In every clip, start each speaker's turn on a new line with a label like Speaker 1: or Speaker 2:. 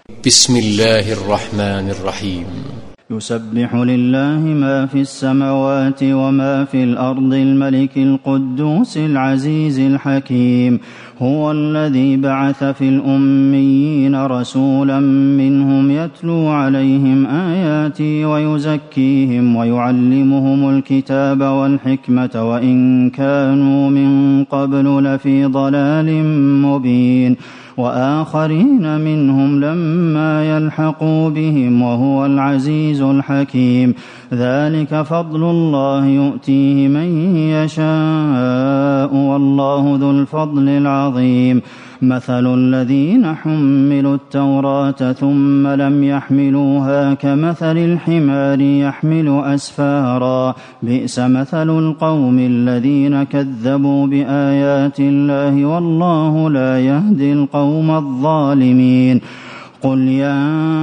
Speaker 1: بسم الله الرحمن الرحيم.
Speaker 2: يسبح لله ما في السماوات وما في الأرض الملك القدوس العزيز الحكيم. هو الذي بعث في الأميين رسولا منهم يتلو عليهم آياته ويزكيهم ويعلمهم الكتاب والحكمة وإن كانوا من قبل لفي ضلال مبين. وآخرين منهم لما يلحقوا بهم وهو العزيز الحكيم. ذلك فضل الله يؤتيه من يشاء والله ذو الفضل العظيم. مثل الذين حملوا التوراة ثم لم يحملوها كمثل الحمار يحمل أسفارا بئس مثل القوم الذين كذبوا بآيات الله والله لا يهدي القوم الظالمين. قل يا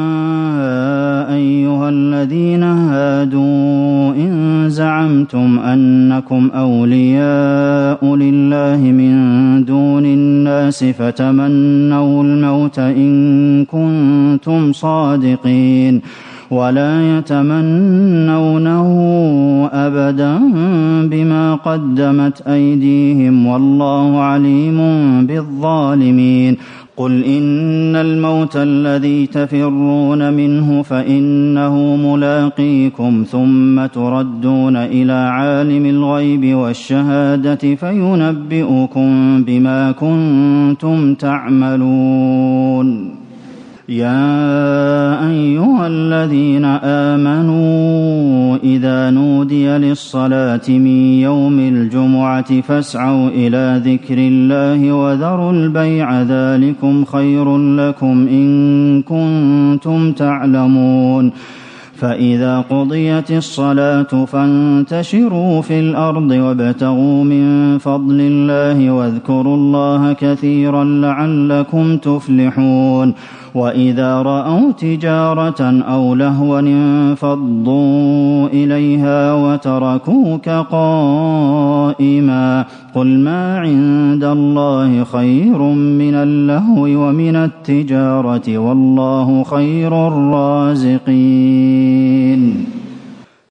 Speaker 2: أيها الذين هادوا إن زعمتم أنكم أولياء لله من دون الناس فتمنوا الموت إن كنتم صادقين ولا يتمنونه أبدا بما قدمت أيديهم والله عليم بالظالمين. قل إن الموت الذي تفرون منه فإنه ملاقيكم ثم تردون إلى عالم الغيب والشهادة فينبئكم بما كنتم تعملون. يا أيها الذين آمنوا إذا نودي للصلاة من يوم الجمعة فاسعوا إلى ذكر الله وذروا البيع ذلكم خير لكم إن كنتم تعلمون. فإذا قضيت الصلاة فانتشروا في الأرض وابتغوا من فضل الله واذكروا الله كثيرا لعلكم تفلحون. وإذا رأوا تجارة أو لهوا انفضوا إليها وتركوك قائما قل ما عند الله خير من اللهو ومن التجارة والله خير الرازقين.